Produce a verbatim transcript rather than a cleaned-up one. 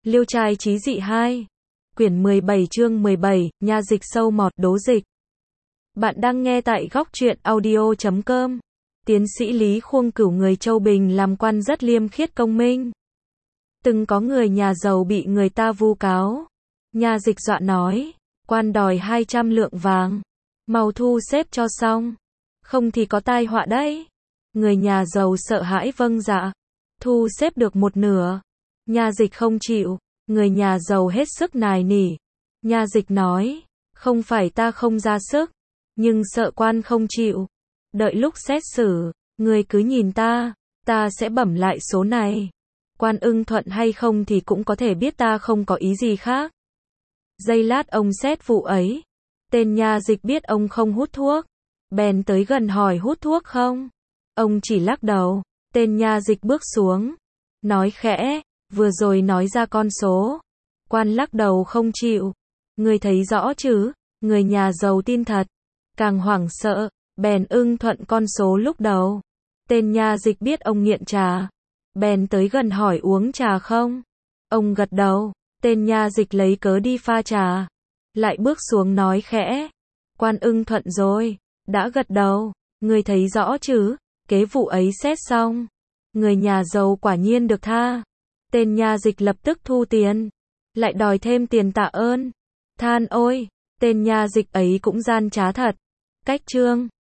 Liêu trai trí dị hai. Quyển mười bảy chương mười bảy, nha dịch sâu mọt đố dịch. Bạn đang nghe tại góc truyện audio chấm com. Tiến sĩ Lý Khuông Cửu người Châu Bình làm quan rất liêm khiết công minh. Từng có người nhà giàu bị người ta vu cáo. Nha dịch dọa nói, quan đòi hai trăm lượng vàng. Mau thu xếp cho xong. Không thì có tai họa đấy. Người nhà giàu sợ hãi vâng dạ. Thu xếp được một nửa. Nha dịch không chịu. Người nhà giàu hết sức nài nỉ. Nha dịch nói, không phải ta không ra sức, nhưng sợ quan không chịu. Đợi lúc xét xử, người cứ nhìn ta, ta sẽ bẩm lại số này. Quan ưng thuận hay không thì cũng có thể biết ta không có ý gì khác. Giây lát ông xét vụ ấy. Tên nha dịch biết ông không hút thuốc. Bèn tới gần hỏi hút thuốc không? Ông chỉ lắc đầu. Tên nha dịch bước xuống. Nói khẽ, vừa rồi nói ra con số. Quan lắc đầu không chịu. Người thấy rõ chứ? Người nhà giàu tin thật. Càng hoảng sợ, bèn ưng thuận con số lúc đầu. Tên nha dịch biết ông nghiện trà. Bèn tới gần hỏi uống trà không? Ông gật đầu. Tên nha dịch lấy cớ đi pha trà. Lại bước xuống nói khẽ. Quan ưng thuận rồi. Đã gật đầu. Người thấy rõ chứ? Kế vụ ấy xét xong. Người nhà giàu quả nhiên được tha. Tên nha dịch lập tức thu tiền. Lại đòi thêm tiền tạ ơn. Than ôi, tên nha dịch ấy cũng gian trá thật. Cách chương